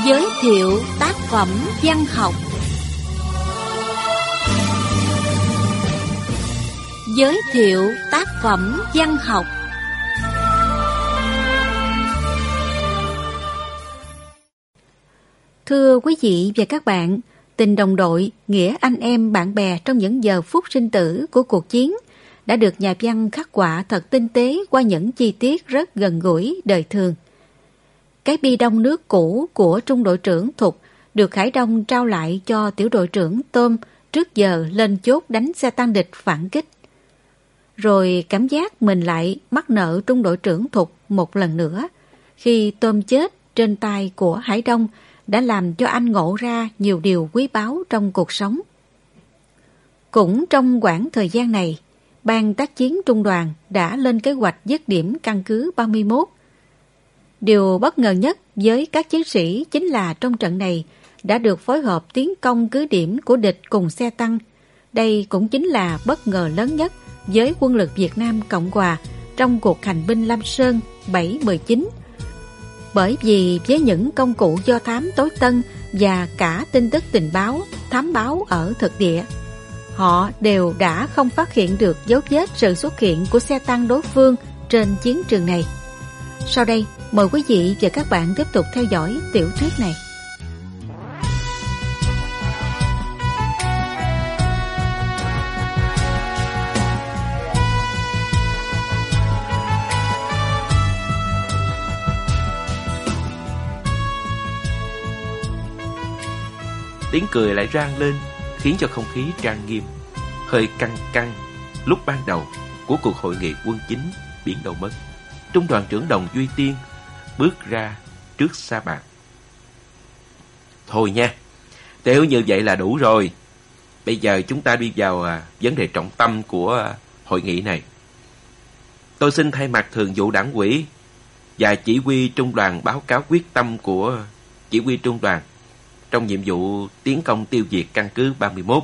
Giới thiệu tác phẩm văn học. Giới thiệu tác phẩm văn học. Thưa quý vị và các bạn, tình đồng đội, nghĩa anh em bạn bè trong những giờ phút sinh tử của cuộc chiến đã được nhà văn khắc họa thật tinh tế qua những chi tiết rất gần gũi đời thường. Cái bi đông nước cũ của trung đội trưởng Thục được Khải Đông trao lại cho tiểu đội trưởng Tôm trước giờ lên chốt đánh xe tăng địch phản kích. Rồi cảm giác mình lại mắc nợ trung đội trưởng Thục một lần nữa, khi Tôm chết trên tay của Hải Đông đã làm cho anh ngộ ra nhiều điều quý báu trong cuộc sống. Cũng trong quãng thời gian này, ban tác chiến trung đoàn đã lên kế hoạch dứt điểm căn cứ 31. Điều bất ngờ nhất với các chiến sĩ chính là trong trận này đã được phối hợp tiến công cứ điểm của địch cùng xe tăng. Đây cũng chính là bất ngờ lớn nhất với quân lực Việt Nam Cộng Hòa trong cuộc hành binh Lam Sơn 7-19. Bởi vì với những công cụ do thám tối tân và cả tin tức tình báo, thám báo ở thực địa, họ đều đã không phát hiện được dấu vết sự xuất hiện của xe tăng đối phương trên chiến trường này. Sau đây, mời quý vị và các bạn tiếp tục theo dõi tiểu thuyết này. Tiếng cười lại rang lên, khiến cho không khí trang nghiêm, hơi căng căng lúc ban đầu của cuộc hội nghị quân chính biến đâu mất. Trung đoàn trưởng Đồng Duy Tiên bước ra trước sa bàn. Thôi nha, nếu như vậy là đủ rồi. Bây giờ chúng ta đi vào vấn đề trọng tâm của hội nghị này. Tôi xin thay mặt thường vụ đảng ủy và chỉ huy trung đoàn báo cáo quyết tâm của chỉ huy trung đoàn trong nhiệm vụ tiến công tiêu diệt căn cứ 31.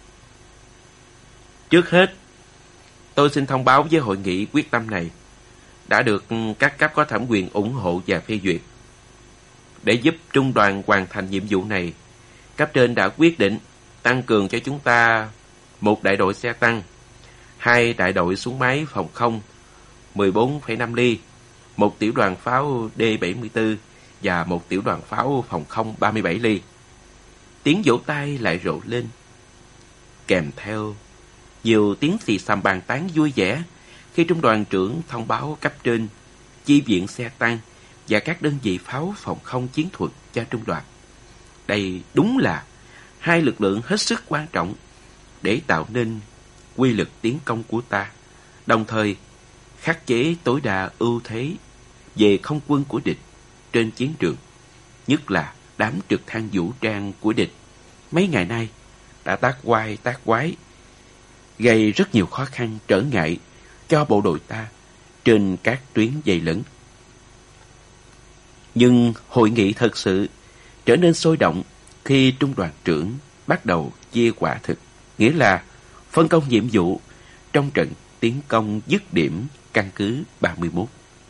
Trước hết, tôi xin thông báo với hội nghị quyết tâm này đã được các cấp có thẩm quyền ủng hộ và phê duyệt. Để giúp trung đoàn hoàn thành nhiệm vụ này, cấp trên đã quyết định tăng cường cho chúng ta 1 đại đội xe tăng, 2 đại đội súng máy phòng không 14,5 ly, 1 tiểu đoàn pháo D-74 và 1 tiểu đoàn pháo phòng không 37 ly. Tiếng vỗ tay lại rộ lên, kèm theo nhiều tiếng xì xầm bàn tán vui vẻ khi trung đoàn trưởng thông báo cấp trên chi viện xe tăng và các đơn vị pháo phòng không chiến thuật cho trung đoàn. Đây đúng là 2 lực lượng hết sức quan trọng để tạo nên quy lực tiến công của ta, đồng thời khắc chế tối đa ưu thế về không quân của địch trên chiến trường, nhất là đám trực thăng vũ trang của địch mấy ngày nay đã tác oai tác quái, gây rất nhiều khó khăn trở ngại cho bộ đội ta trên các tuyến dây lẫn. Nhưng hội nghị thật sự trở nên sôi động khi trung đoàn trưởng bắt đầu chia quả thực, nghĩa là phân công nhiệm vụ trong trận tiến công dứt điểm căn cứ 31.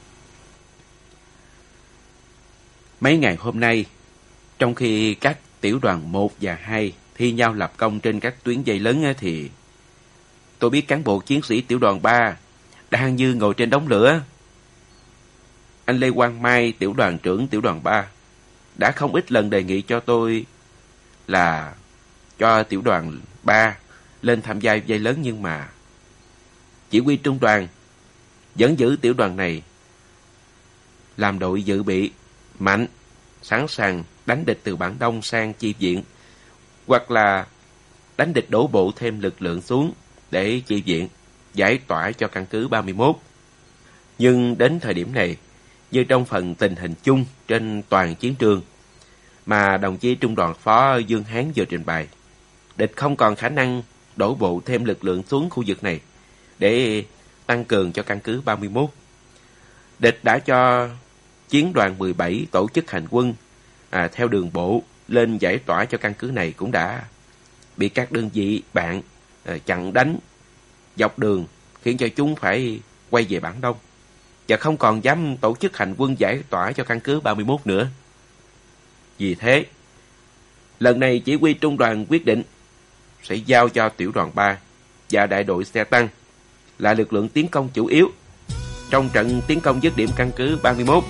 Mấy ngày hôm nay, trong khi các tiểu đoàn 1 và 2 thi nhau lập công trên các tuyến dây lớn thì tôi biết cán bộ chiến sĩ tiểu đoàn 3 đang như ngồi trên đống lửa. Anh Lê Quang Mai, tiểu đoàn trưởng tiểu đoàn 3, đã không ít lần đề nghị cho tôi là cho tiểu đoàn 3 lên tham gia dây lớn, nhưng mà chỉ huy trung đoàn vẫn giữ tiểu đoàn này làm đội dự bị mạnh, sẵn sàng đánh địch từ Bản Đông sang chi viện, hoặc là đánh địch đổ bộ thêm lực lượng xuống để chi viện, giải tỏa cho căn cứ 31. Nhưng đến thời điểm này, như trong phần tình hình chung trên toàn chiến trường mà đồng chí trung đoàn phó Dương Hán vừa trình bày, địch không còn khả năng đổ bộ thêm lực lượng xuống khu vực này để tăng cường cho căn cứ 31. Địch đã cho chiến đoàn 17 tổ chức hành quân theo đường bộ lên giải tỏa cho căn cứ này cũng đã bị các đơn vị bạn chặn đánh dọc đường, khiến cho chúng phải quay về Bản Đông và không còn dám tổ chức hành quân giải tỏa cho căn cứ 31 nữa. Vì thế, lần này chỉ huy trung đoàn quyết định sẽ giao cho tiểu đoàn 3 và đại đội xe tăng là lực lượng tiến công chủ yếu trong trận tiến công dứt điểm căn cứ 31.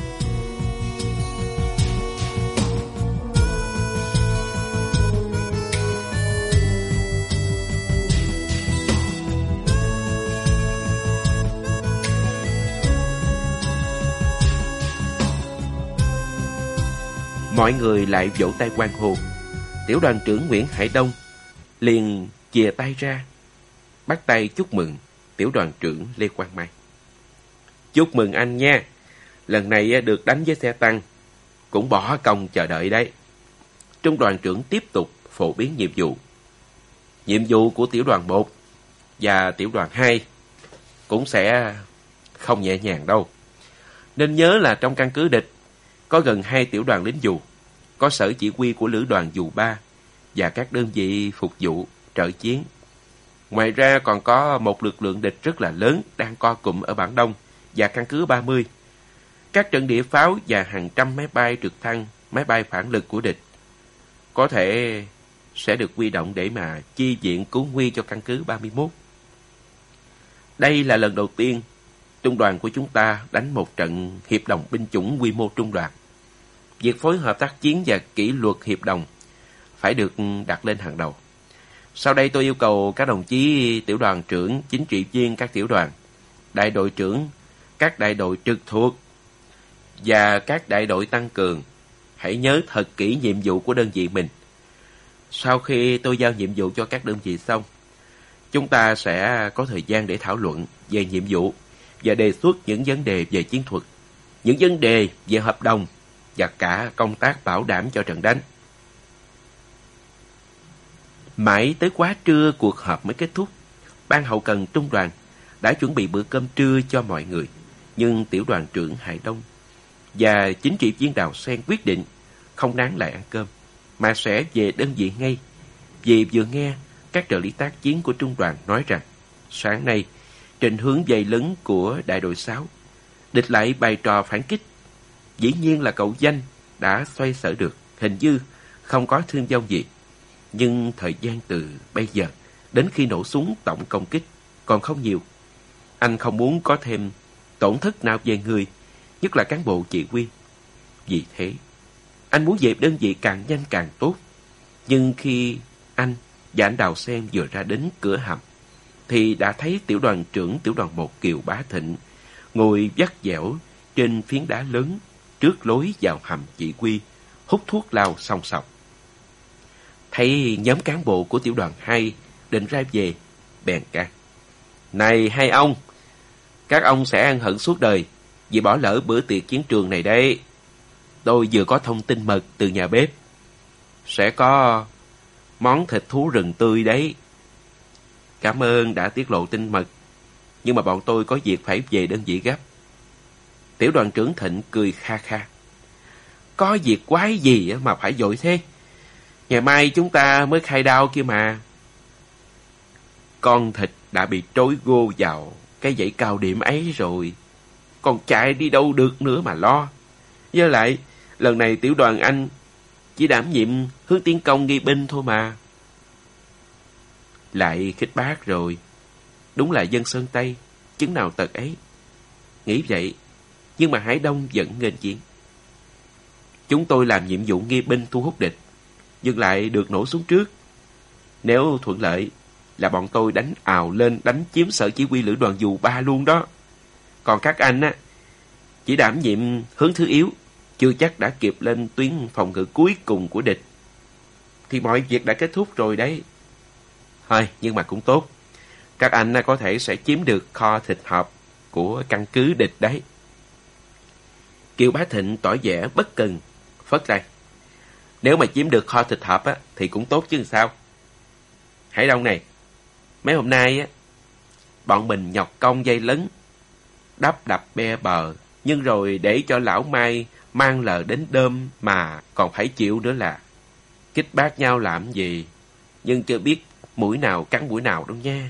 Mọi người lại vỗ tay hoan hô. Tiểu đoàn trưởng Nguyễn Hải Đông liền chìa tay ra, bắt tay chúc mừng tiểu đoàn trưởng Lê Quang Mai. Chúc mừng anh nha, lần này được đánh với xe tăng, cũng bỏ công chờ đợi đấy. Trung đoàn trưởng tiếp tục phổ biến nhiệm vụ. Nhiệm vụ của tiểu đoàn 1 và tiểu đoàn 2 cũng sẽ không nhẹ nhàng đâu. Nên nhớ là trong căn cứ địch có gần 2 tiểu đoàn lính dù, có sở chỉ huy của lữ đoàn dù 3 và các đơn vị phục vụ, trợ chiến. Ngoài ra còn có một lực lượng địch rất là lớn đang co cụm ở Bản Đông và căn cứ 30. Các trận địa pháo và hàng trăm máy bay trực thăng, máy bay phản lực của địch có thể sẽ được huy động để mà chi viện cứu nguy cho căn cứ 31. Đây là lần đầu tiên trung đoàn của chúng ta đánh một trận hiệp đồng binh chủng quy mô trung đoàn. Việc phối hợp tác chiến và kỷ luật hiệp đồng phải được đặt lên hàng đầu. Sau đây tôi yêu cầu các đồng chí tiểu đoàn trưởng, chính trị viên các tiểu đoàn, đại đội trưởng, các đại đội trực thuộc và các đại đội tăng cường hãy nhớ thật kỹ nhiệm vụ của đơn vị mình. Sau khi tôi giao nhiệm vụ cho các đơn vị xong, chúng ta sẽ có thời gian để thảo luận về nhiệm vụ và đề xuất những vấn đề về chiến thuật, những vấn đề về hợp đồng và cả công tác bảo đảm cho trận đánh. Mãi tới quá trưa cuộc họp mới kết thúc. Ban hậu cần trung đoàn đã chuẩn bị bữa cơm trưa cho mọi người, nhưng tiểu đoàn trưởng Hải Đông và chính trị viên Đào Sen quyết định không nán lại ăn cơm, mà sẽ về đơn vị ngay, vì vừa nghe các trợ lý tác chiến của trung đoàn nói rằng sáng nay trên hướng dây lớn của đại đội 6 địch lại bày trò phản kích. Dĩ nhiên là cậu Danh đã xoay sở được, hình như không có thương vong gì. Nhưng thời gian từ bây giờ đến khi nổ súng tổng công kích còn không nhiều. Anh không muốn có thêm tổn thất nào về người, nhất là cán bộ chỉ huy. Vì thế, anh muốn về đơn vị càng nhanh càng tốt. Nhưng khi anh và anh Đào Sen vừa ra đến cửa hầm, thì đã thấy tiểu đoàn trưởng tiểu đoàn 1 Kiều Bá Thịnh ngồi vắt dẻo trên phiến đá lớn trước lối vào hầm chỉ huy, hút thuốc lào song song. Thấy nhóm cán bộ của tiểu đoàn 2 định ra về, bèn can: "Này hai ông, các ông sẽ ăn hận suốt đời vì bỏ lỡ bữa tiệc chiến trường này đấy. Tôi vừa có thông tin mật từ nhà bếp. Sẽ có món thịt thú rừng tươi đấy. Cảm ơn đã tiết lộ tin mật, nhưng mà bọn tôi có việc phải về đơn vị gấp." Tiểu đoàn trưởng Thịnh cười kha kha: "Có việc quái gì mà phải vội thế? Ngày mai chúng ta mới khai đao kia mà." Con thịt đã bị trói gô vào cái dãy cao điểm ấy rồi, còn chạy đi đâu được nữa mà lo. Với lại, lần này tiểu đoàn anh chỉ đảm nhiệm hướng tiến công nghi binh thôi mà. Lại khích bác rồi. Đúng là dân Sơn Tây, chứng nào tật ấy. Nghĩ vậy, nhưng mà Hải Đông vẫn nghênh chiến. Chúng tôi làm nhiệm vụ nghi binh thu hút địch, nhưng lại được nổ súng trước. Nếu thuận lợi là bọn tôi đánh ào lên đánh chiếm sở chỉ huy lữ đoàn dù 3 luôn đó. Còn các anh á, chỉ đảm nhiệm hướng thứ yếu, chưa chắc đã kịp lên tuyến phòng ngự cuối cùng của địch. Thì mọi việc đã kết thúc rồi đấy. Thôi, nhưng mà cũng tốt. Các anh có thể sẽ chiếm được kho thịt hộp của căn cứ địch đấy. Kiều Bá Thịnh tỏ vẻ bất cần, phất tay: "Nếu mà chiếm được kho thịt hộp á, thì cũng tốt chứ sao. Hải Đông này, mấy hôm nay á, bọn mình nhọc công dây lấn, đắp đập be bờ, nhưng rồi để cho lão Mai mang lờ đến đơm mà còn phải chịu nữa là kích bác nhau làm gì, nhưng chưa biết mũi nào cắn mũi nào đâu nha.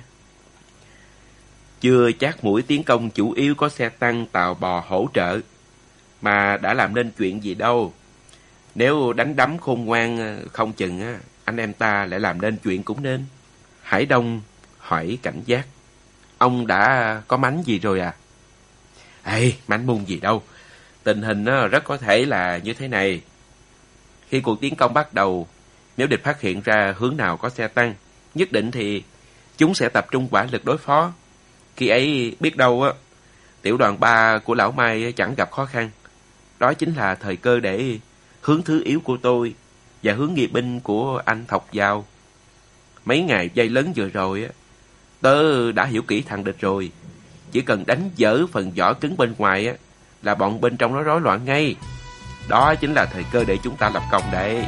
Chưa chắc mũi tiến công chủ yếu có xe tăng tàu bò hỗ trợ mà đã làm nên chuyện gì đâu. Nếu đánh đấm khôn ngoan không chừng anh em ta lại làm nên chuyện cũng nên. Hải Đông hỏi cảnh giác. Ông đã có mánh gì rồi à? Ê, mánh mung gì đâu. Tình hình rất có thể là như thế này. Khi cuộc tiến công bắt đầu, nếu địch phát hiện ra hướng nào có xe tăng, nhất định thì chúng sẽ tập trung hỏa lực đối phó. Khi ấy biết đâu tiểu đoàn 3 của lão Mai chẳng gặp khó khăn. Đó chính là thời cơ để hướng thứ yếu của tôi và hướng nghi binh của anh thọc vào. Mấy ngày dây lớn vừa rồi tớ đã hiểu kỹ thằng địch rồi. Chỉ cần đánh dở phần vỏ cứng bên ngoài là bọn bên trong nó rối loạn ngay. Đó chính là thời cơ để chúng ta lập công đấy.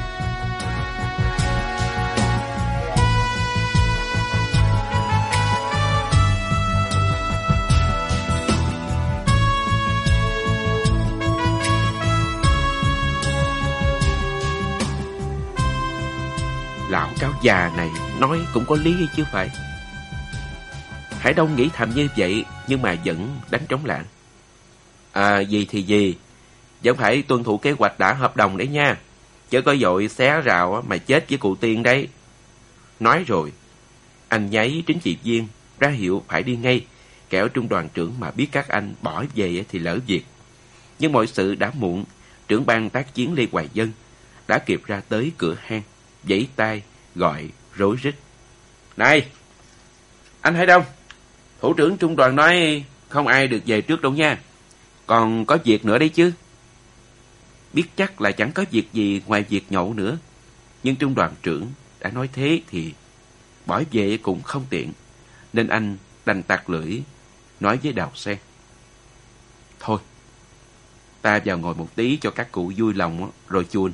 Lão cáo già này nói cũng có lý chứ phải. Hải Đông nghĩ thầm như vậy, nhưng mà vẫn đánh trống lảng. Gì thì gì, vẫn phải tuân thủ kế hoạch đã hợp đồng đấy nha. Chứ có vội xé rào mà chết với cụ Tiên đấy. Nói rồi, anh nháy trinh trị viên ra hiệu phải đi ngay, kẻo trung đoàn trưởng mà biết các anh bỏ về thì lỡ việc. Nhưng mọi sự đã muộn. Trưởng ban tác chiến Lê Hoài Dân đã kịp ra tới cửa hang, vẫy tay gọi rối rít. Này, anh Hải Đông, thủ trưởng trung đoàn nói không ai được về trước đâu nha. Còn có việc nữa đấy chứ. Biết chắc là chẳng có việc gì ngoài việc nhậu nữa. Nhưng trung đoàn trưởng đã nói thế thì bỏ về cũng không tiện. Nên anh đành tặc lưỡi nói với Đào Sen. Thôi, ta vào ngồi một tí cho các cụ vui lòng rồi chuồn.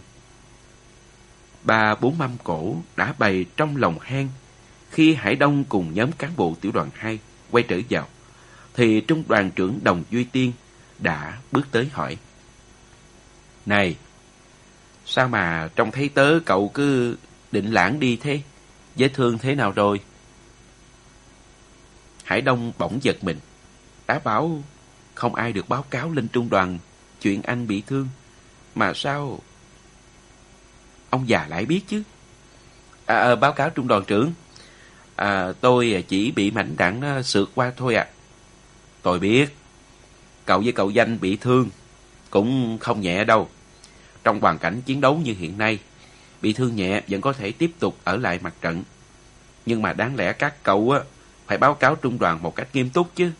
3-4 mâm cỗ đã bày trong lòng hang. Khi Hải Đông cùng nhóm cán bộ tiểu đoàn 2 quay trở vào, thì trung đoàn trưởng Đồng Duy Tiên đã bước tới hỏi. Này, sao mà trông thấy tớ cậu cứ định lãng đi thế? Vết thương thế nào rồi? Hải Đông bỗng giật mình. Đã bảo không ai được báo cáo lên trung đoàn chuyện anh bị thương. Mà sao ông già lại biết chứ? Báo cáo trung đoàn trưởng. Tôi chỉ bị mảnh đạn sượt qua thôi ạ. Tôi biết. Cậu với cậu Danh bị thương cũng không nhẹ đâu. Trong hoàn cảnh chiến đấu như hiện nay, bị thương nhẹ vẫn có thể tiếp tục ở lại mặt trận. Nhưng mà đáng lẽ các cậu phải báo cáo trung đoàn một cách nghiêm túc chứ.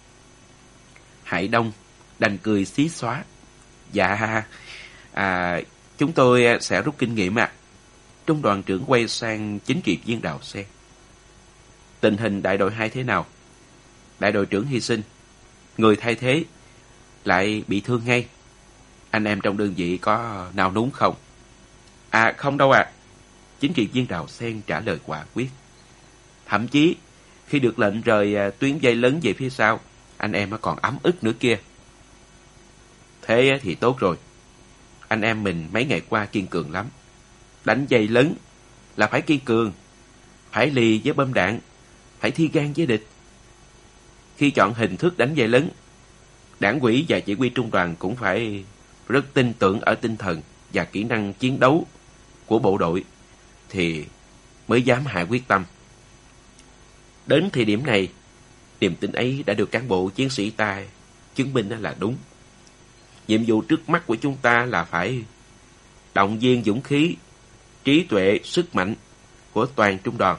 Hải Đông đành cười xí xóa. Dạ, chúng tôi sẽ rút kinh nghiệm ạ. Trung đoàn trưởng quay sang chính trị viên Đào Sen. Tình hình đại đội 2 thế nào? Đại đội trưởng hy sinh, người thay thế lại bị thương ngay. Anh em trong đơn vị có nào núng không? Không đâu ạ. Chính trị viên Đào Sen trả lời quả quyết. Thậm chí khi được lệnh rời tuyến dây lớn về phía sau, anh em còn ấm ức nữa kia. Thế thì tốt rồi. Anh em mình mấy ngày qua kiên cường lắm. Đánh dây lớn là phải kiên cường, phải lì với bom đạn, phải thi gan với địch. Khi chọn hình thức đánh dây lớn, đảng ủy và chỉ huy trung đoàn cũng phải rất tin tưởng ở tinh thần và kỹ năng chiến đấu của bộ đội thì mới dám hạ quyết tâm. Đến thời điểm này, niềm tin ấy đã được cán bộ chiến sĩ ta chứng minh là đúng. Nhiệm vụ trước mắt của chúng ta là phải động viên dũng khí, trí tuệ, sức mạnh của toàn trung đoàn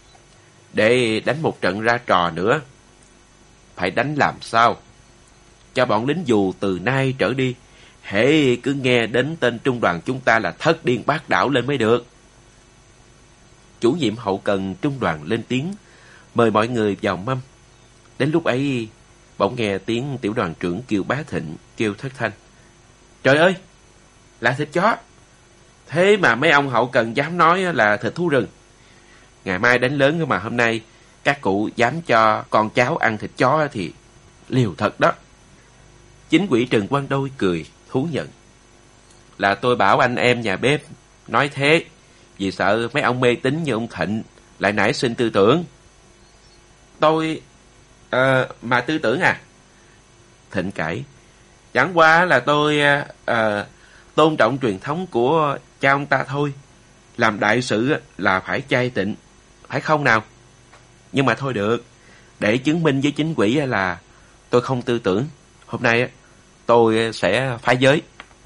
để đánh một trận ra trò nữa. Phải đánh làm sao cho bọn lính dù từ nay trở đi hễ cứ nghe đến tên trung đoàn chúng ta là thất điên bát đảo lên mới được. Chủ nhiệm hậu cần trung đoàn lên tiếng mời mọi người vào mâm. Đến lúc ấy bỗng nghe tiếng tiểu đoàn trưởng Kiều Bá Thịnh kêu thất thanh. Trời ơi, là thịt chó. Thế mà mấy ông hậu cần dám nói là thịt thú rừng. Ngày mai đánh lớn mà hôm nay các cụ dám cho con cháu ăn thịt chó thì liều thật đó. Chính ủy Trần Quang Đôi cười thú nhận. Là tôi bảo anh em nhà bếp nói thế, vì sợ mấy ông mê tín như ông Thịnh lại nảy sinh tư tưởng. Tôi... mà tư tưởng à? Thịnh cãi. Chẳng qua là tôi tôn trọng truyền thống của cha ông ta thôi. Làm đại sự là phải chay tịnh, phải không nào? Nhưng mà thôi được, để chứng minh với chính quỷ là tôi không tư tưởng, hôm nay tôi sẽ phá giới.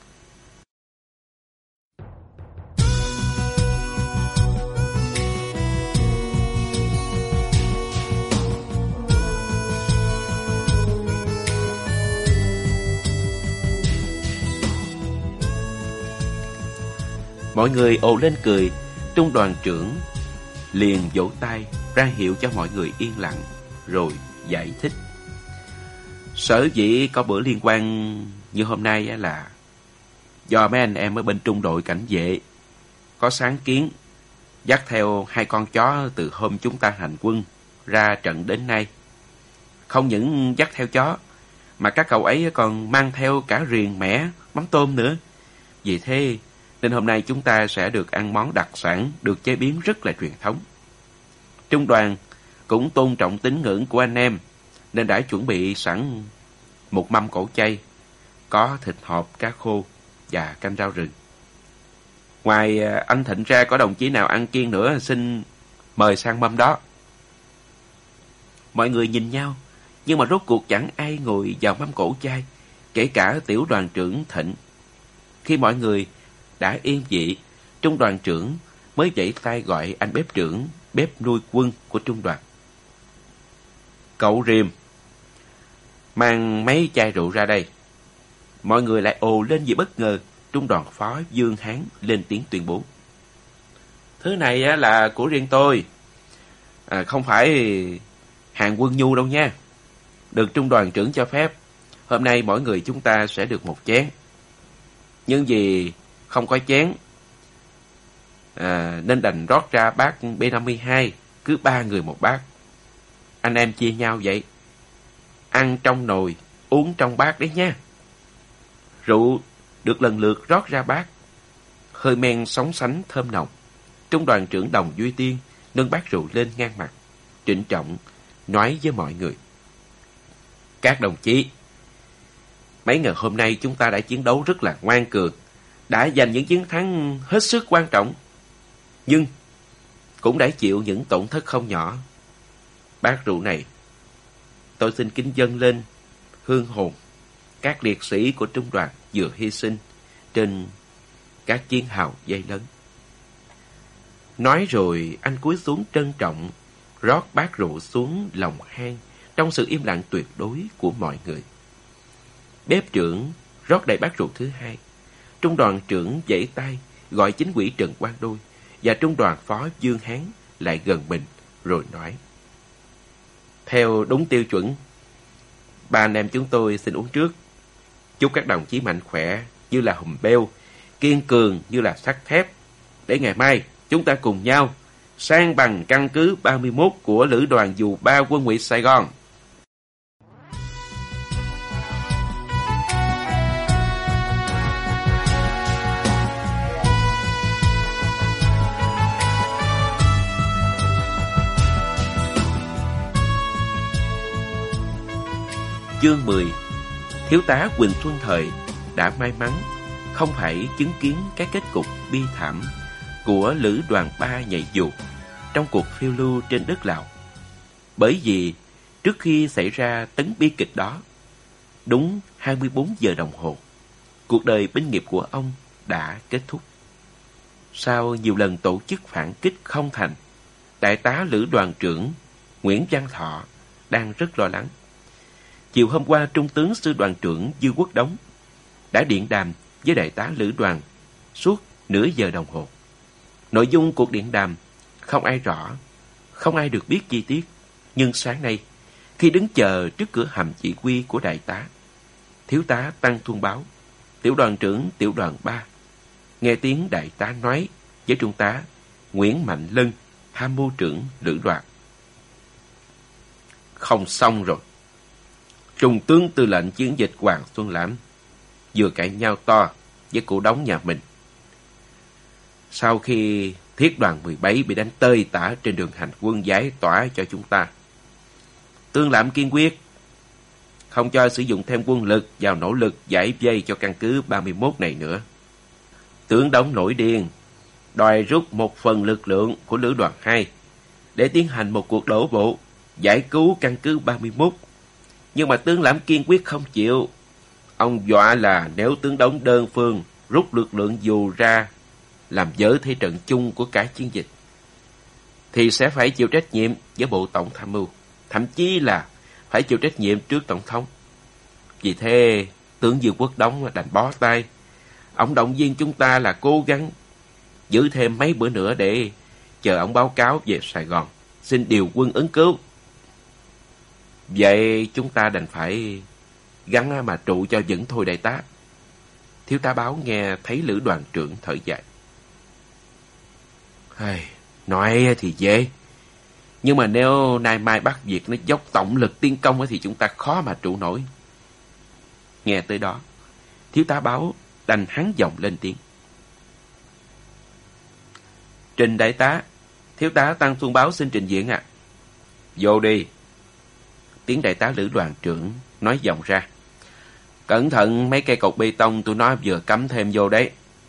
Mọi người ồ lên cười. Trung đoàn trưởng liền vỗ tay ra hiệu cho mọi người yên lặng, rồi giải thích. Sở dĩ có bữa liên quan như hôm nay là do mấy anh em ở bên trung đội cảnh vệ có sáng kiến dắt theo 2 con chó từ hôm chúng ta hành quân ra trận đến nay. Không những dắt theo chó, mà các cậu ấy còn mang theo cả riềng, mẻ, mắm tôm nữa. Vì thế nên hôm nay chúng ta sẽ được ăn món đặc sản được chế biến rất là truyền thống. Trung đoàn cũng tôn trọng tín ngưỡng của anh em, nên đã chuẩn bị sẵn một mâm cổ chay, có thịt hộp, cá khô và canh rau rừng. Ngoài anh Thịnh ra, có đồng chí nào ăn kiêng nữa xin mời sang mâm đó. Mọi người nhìn nhau, nhưng mà rốt cuộc chẳng ai ngồi vào mâm cổ chay, kể cả tiểu đoàn trưởng Thịnh. Khi mọi người đã yên vị, trung đoàn trưởng mới vẫy tay gọi anh bếp trưởng, bếp nuôi quân của trung đoàn. Cậu Riềm, mang mấy chai rượu ra đây. Mọi người lại ồ lên vì bất ngờ. Trung đoàn phó Dương Hán lên tiếng tuyên bố. Thứ này là của riêng tôi, không phải hàng quân nhu đâu nha. Được trung đoàn trưởng cho phép, hôm nay mỗi người chúng ta sẽ được 1 chén. Nhưng vì không có chén, nên đành rót ra bát B52, cứ 3 người 1 bát. Anh em chia nhau vậy. Ăn trong nồi, uống trong bát đấy nha. Rượu được lần lượt rót ra bát. Hơi men sóng sánh thơm nồng. Trung đoàn trưởng Đồng Duy Tiên nâng bát rượu lên ngang mặt, trịnh trọng nói với mọi người. Các đồng chí, mấy ngày hôm nay chúng ta đã chiến đấu rất là ngoan cường, đã giành những chiến thắng hết sức quan trọng, nhưng cũng đã chịu những tổn thất không nhỏ. Bát rượu này tôi xin kính dâng lên hương hồn các liệt sĩ của trung đoàn vừa hy sinh trên các chiến hào dây lớn. Nói rồi anh cúi xuống trân trọng rót bát rượu xuống lòng hang trong sự im lặng tuyệt đối của mọi người. Bếp trưởng rót đầy bát rượu thứ 2. Trung đoàn trưởng vẫy tay gọi chính ủy Trần Quang Đôi và trung đoàn phó Dương Hán lại gần mình rồi nói. Theo đúng tiêu chuẩn, 3 anh em chúng tôi xin uống trước. Chúc các đồng chí mạnh khỏe như là hùm beo, kiên cường như là sắt thép, để ngày mai chúng ta cùng nhau sang bằng căn cứ 31 của Lữ đoàn Dù 3 Quân ủy Sài Gòn. Chương 10. Thiếu tá Quỳnh Xuân Thời đã may mắn không phải chứng kiến cái kết cục bi thảm của Lữ đoàn 3 nhảy dù trong cuộc phiêu lưu trên đất Lào. Bởi vì trước khi xảy ra tấn bi kịch đó, đúng 24 giờ đồng hồ, cuộc đời binh nghiệp của ông đã kết thúc. Sau nhiều lần tổ chức phản kích không thành, đại tá Lữ đoàn trưởng Nguyễn Văn Thọ đang rất lo lắng. Chiều hôm qua, Trung tướng Sư đoàn trưởng Dư Quốc Đống đã điện đàm với đại tá Lữ đoàn suốt nửa giờ đồng hồ. Nội dung cuộc điện đàm không ai rõ, không ai được biết chi tiết. Nhưng sáng nay, khi đứng chờ trước cửa hầm chỉ huy của đại tá, thiếu tá Tăng Thuân báo, tiểu đoàn trưởng tiểu đoàn 3 nghe tiếng đại tá nói với trung tá Nguyễn Mạnh Lân, tham mưu trưởng lữ đoàn. Không xong rồi. Trung tướng tư lệnh chiến dịch Hoàng Xuân Lãm vừa cãi nhau to với cụ Đống nhà mình. Sau khi thiết đoàn 17 bị đánh tơi tả trên đường hành quân giải tỏa cho chúng ta, Tương Lãm kiên quyết không cho sử dụng thêm quân lực vào nỗ lực giải vây cho căn cứ 31 này nữa. Tướng Đống nổi điên, đòi rút một phần lực lượng của Lữ đoàn 2 để tiến hành một cuộc đổ bộ, giải cứu căn cứ 31. Nhưng mà tướng Lãm kiên quyết không chịu. Ông dọa là nếu tướng Đống đơn phương rút lực lượng dù ra làm dở thế trận chung của cả chiến dịch, thì sẽ phải chịu trách nhiệm với Bộ Tổng Tham mưu, thậm chí là phải chịu trách nhiệm trước Tổng thống. Vì thế, tướng Dương Quốc Đống đành bó tay. Ông động viên chúng ta là cố gắng giữ thêm mấy bữa nữa để chờ ông báo cáo về Sài Gòn, xin điều quân ứng cứu. Vậy chúng ta đành phải gắn mà trụ cho vững thôi đại tá. Thiếu tá Báo nghe thấy Lữ đoàn trưởng thở dài. Nói thì dễ, nhưng mà nếu nay mai Bắc Việt nó dốc tổng lực tiến công thì chúng ta khó mà trụ nổi. Nghe tới đó, Thiếu tá Báo đành hắn giọng lên tiếng. Trình đại tá, Thiếu tá Tăng Xuân Báo xin trình diện ạ. Vô đi. Tiếng đại tá Lữ đoàn trưởng nói vọng ra. Cẩn thận mấy cây cột bê tông tụi nó vừa cắm thêm vô đấy.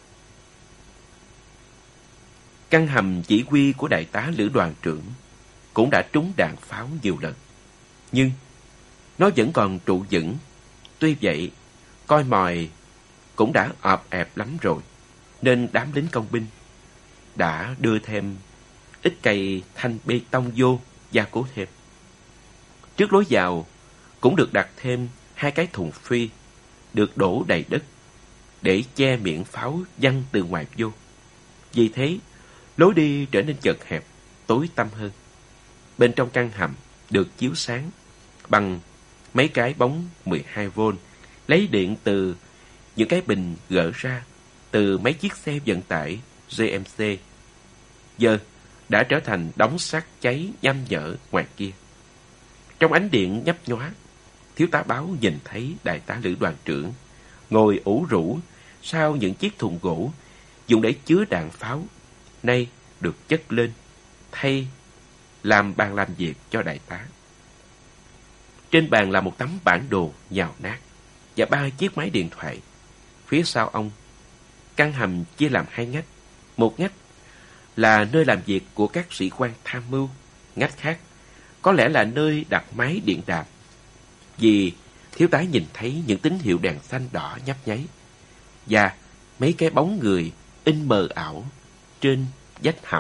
Căn hầm chỉ huy của đại tá Lữ đoàn trưởng cũng đã trúng đạn pháo nhiều lần, nhưng nó vẫn còn trụ vững. Tuy vậy, coi mồi cũng đã ọp ẹp lắm rồi, nên đám lính công binh đã đưa thêm ít cây thanh bê tông vô gia cố thêm. Trước lối vào cũng được đặt thêm 2 cái thùng phi được đổ đầy đất để che miệng pháo văng từ ngoài vô. Vì thế, lối đi trở nên chật hẹp, tối tăm hơn. Bên trong căn hầm được chiếu sáng bằng mấy cái bóng 12V lấy điện từ những cái bình gỡ ra từ mấy chiếc xe vận tải GMC, giờ đã trở thành đống sắt cháy nham nhở ngoài kia. Trong ánh điện nhấp nhóa, Thiếu tá Báo nhìn thấy đại tá Lữ đoàn trưởng ngồi ủ rũ sau những chiếc thùng gỗ dùng để chứa đạn pháo, nay được chất lên thay làm bàn làm việc cho đại tá. Trên bàn là một tấm bản đồ nhào nát và 3 chiếc máy điện thoại. Phía sau ông, căn hầm chia làm 2 ngách. Một ngách là nơi làm việc của các sĩ quan tham mưu, ngách khác có lẽ là nơi đặt máy điện đàm. Vì thiếu tá nhìn thấy những tín hiệu đèn xanh đỏ nhấp nháy và mấy cái bóng người in mờ ảo trên vách hầm.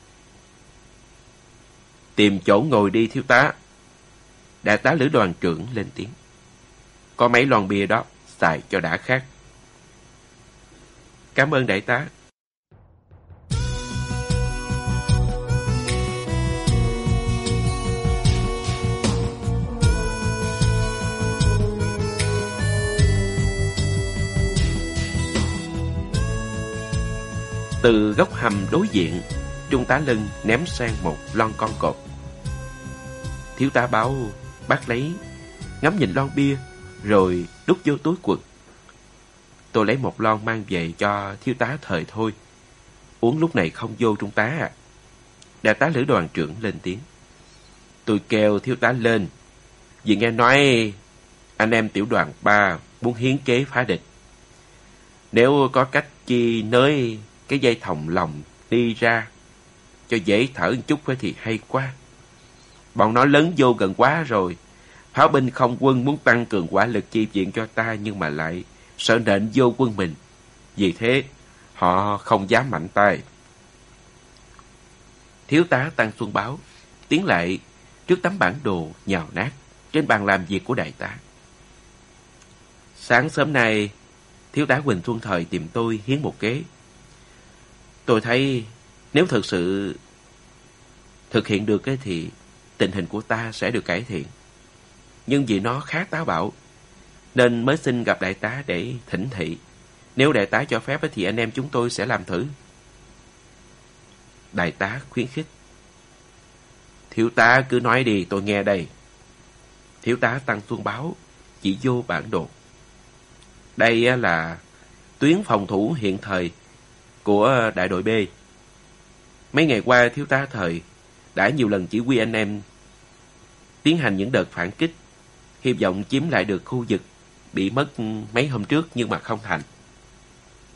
Tìm chỗ ngồi đi thiếu tá. Đại tá Lữ đoàn trưởng lên tiếng. Có mấy lon bia đó, xài cho đã khát. Cảm ơn đại tá. Từ góc hầm đối diện, Trung tá Lân ném sang một lon con cọp. Thiếu tá Báo bắt lấy, ngắm nhìn lon bia, rồi đút vô túi quần. Tôi lấy một lon mang về cho thiếu tá thời thôi. Uống lúc này không vô Trung tá à. Đại tá Lữ đoàn trưởng lên tiếng. Tôi kêu thiếu tá lên, vì nghe nói anh em tiểu đoàn 3 muốn hiến kế phá địch. Nếu có cách chi nới cái dây thòng lồng đi ra cho dễ thở một chút thì hay quá. Bọn nó lấn vô gần quá rồi. Pháo binh không quân muốn tăng cường hỏa lực chi viện cho ta, nhưng mà lại sợ nện vô quân mình. Vì thế họ không dám mạnh tay. Thiếu tá Tăng Xuân Báo tiến lại trước tấm bản đồ nhào nát trên bàn làm việc của đại tá. Sáng sớm nay, thiếu tá Huỳnh Xuân Thời tìm tôi hiến một kế. Tôi thấy nếu thực sự thực hiện được thì tình hình của ta sẽ được cải thiện. Nhưng vì nó khá táo bạo nên mới xin gặp đại tá để thỉnh thị. Nếu đại tá cho phép thì anh em chúng tôi sẽ làm thử. Đại tá khuyến khích. Thiếu tá cứ nói đi, tôi nghe đây. Thiếu tá Tăng Xuân Báo chỉ vô bản đồ. Đây là tuyến phòng thủ hiện thời của đại đội B. Mấy ngày qua thiếu tá Thời đã nhiều lần chỉ huy anh em tiến hành những đợt phản kích, hy vọng chiếm lại được khu vực bị mất mấy hôm trước nhưng mà không thành.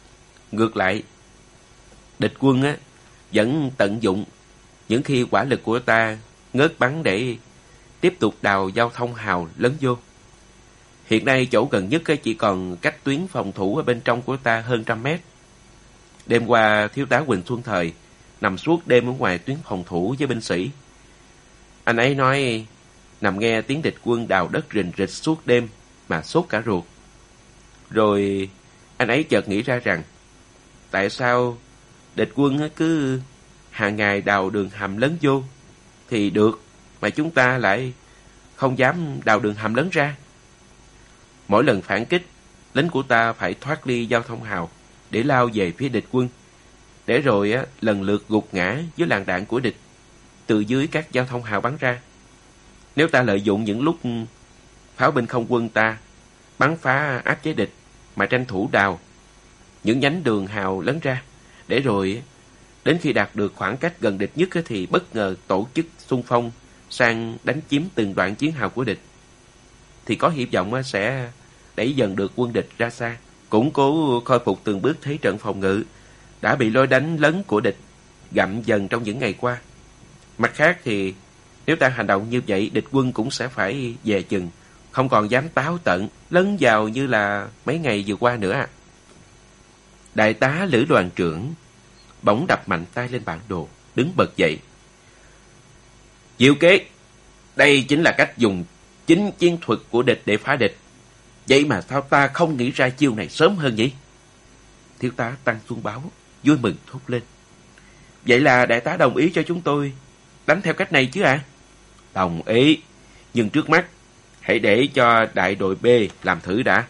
Ngược lại, địch quân vẫn tận dụng những khi hỏa lực của ta ngớt bắn để tiếp tục đào giao thông hào lấn vô. Hiện nay chỗ gần nhất chỉ còn cách tuyến phòng thủ ở bên trong của ta hơn 100 mét. Đêm qua, thiếu tá Huỳnh Xuân Thời nằm suốt đêm ở ngoài tuyến phòng thủ với binh sĩ. Anh ấy nói nằm nghe tiếng địch quân đào đất rình rịch suốt đêm mà sốt cả ruột. Rồi anh ấy chợt nghĩ ra rằng tại sao địch quân cứ hàng ngày đào đường hầm lấn vô thì được, mà chúng ta lại không dám đào đường hầm lấn ra. Mỗi lần phản kích, lính của ta phải thoát ly giao thông hào để lao về phía địch quân, để rồi lần lượt gục ngã dưới làn đạn của địch từ dưới các giao thông hào bắn ra. Nếu ta lợi dụng những lúc pháo binh không quân ta bắn phá áp chế địch mà tranh thủ đào những nhánh đường hào lấn ra, để rồi đến khi đạt được khoảng cách gần địch nhất thì bất ngờ tổ chức xung phong sang đánh chiếm từng đoạn chiến hào của địch, thì có hy vọng sẽ đẩy dần được quân địch ra xa, củng cố khôi phục từng bước thế trận phòng ngự đã bị lối đánh lấn của địch gặm dần trong những ngày qua. Mặt khác thì nếu ta hành động như vậy, địch quân cũng sẽ phải về chừng, không còn dám táo tận lấn vào như là mấy ngày vừa qua nữa. Đại tá Lữ đoàn trưởng bỗng đập mạnh tay lên bản đồ, đứng bật dậy. Diệu kế, đây chính là cách dùng chính chiến thuật của địch để phá địch. Vậy mà sao ta không nghĩ ra chiêu này sớm hơn nhỉ? Thiếu tá Tăng Xuân Báo vui mừng thốt lên. Vậy là đại tá đồng ý cho chúng tôi đánh theo cách này chứ ạ? Đồng ý, nhưng trước mắt hãy để cho đại đội B làm thử đã.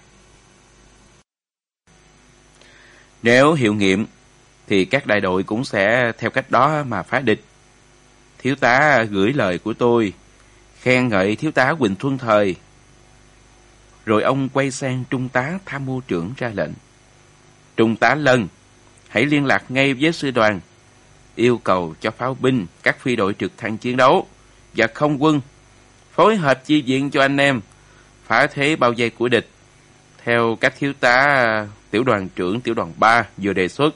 Nếu hiệu nghiệm thì các đại đội cũng sẽ theo cách đó mà phá địch. Thiếu tá gửi lời của tôi, khen ngợi thiếu tá Huỳnh Xuân Thời. Rồi ông quay sang trung tá tham mưu trưởng ra lệnh. Trung tá Lân, hãy liên lạc ngay với sư đoàn, yêu cầu cho pháo binh, các phi đội trực thăng chiến đấu và không quân phối hợp chi viện cho anh em phá thế bao vây của địch theo các thiếu tá tiểu đoàn trưởng tiểu đoàn 3 vừa đề xuất.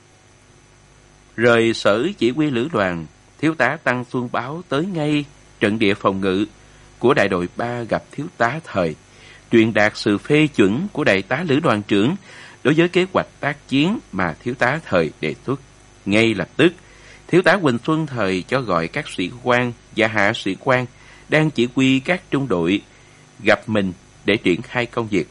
Rời sở chỉ huy lữ đoàn, thiếu tá Tăng Xuân Báo tới ngay trận địa phòng ngự của đại đội 3 gặp thiếu tá Thời, truyền đạt sự phê chuẩn của đại tá lữ đoàn trưởng đối với kế hoạch tác chiến mà thiếu tá Thời đề xuất. Ngay lập tức, thiếu tá Huỳnh Xuân Thời cho gọi các sĩ quan và hạ sĩ quan đang chỉ huy các trung đội gặp mình để triển khai công việc.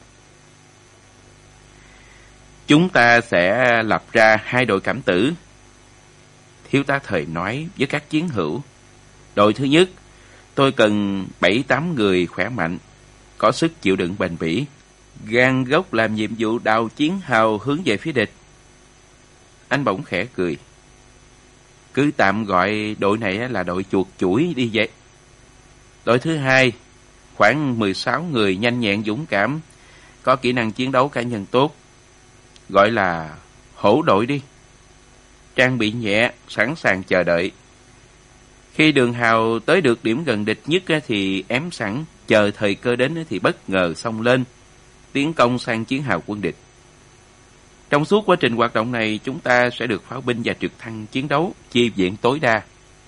Chúng ta sẽ lập ra 2 đội cảm tử. Thiếu tá Thời nói với các chiến hữu. Đội thứ nhất, tôi cần 7-8 người khỏe mạnh, có sức chịu đựng bền bỉ, gan gốc làm nhiệm vụ đào chiến hào hướng về phía địch. Anh bỗng khẽ cười. Cứ tạm gọi đội này là đội chuột chuỗi đi vậy. Đội thứ hai, khoảng 16 người nhanh nhẹn dũng cảm, có kỹ năng chiến đấu cá nhân tốt, gọi là hổ đội đi. Trang bị nhẹ, sẵn sàng chờ đợi. Khi đường hào tới được điểm gần địch nhất thì ém sẵn, chờ thời cơ đến thì bất ngờ xông lên, tiến công sang chiến hào quân địch. Trong suốt quá trình hoạt động này, chúng ta sẽ được pháo binh và trực thăng chiến đấu chi viện tối đa.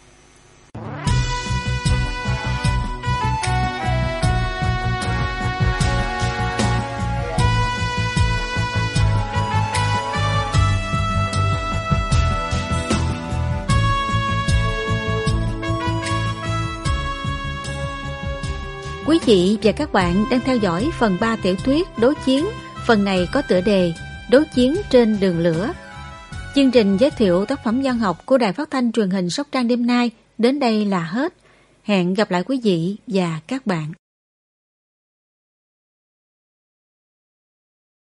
Quý vị và các bạn đang theo dõi phần 3 tiểu thuyết Đối chiến. Phần này có tựa đề Đối chiến trên đường lửa. Chương trình giới thiệu tác phẩm văn học của Đài Phát thanh Truyền hình Sóc Trăng đêm nay đến đây là hết. Hẹn gặp lại quý vị và các bạn.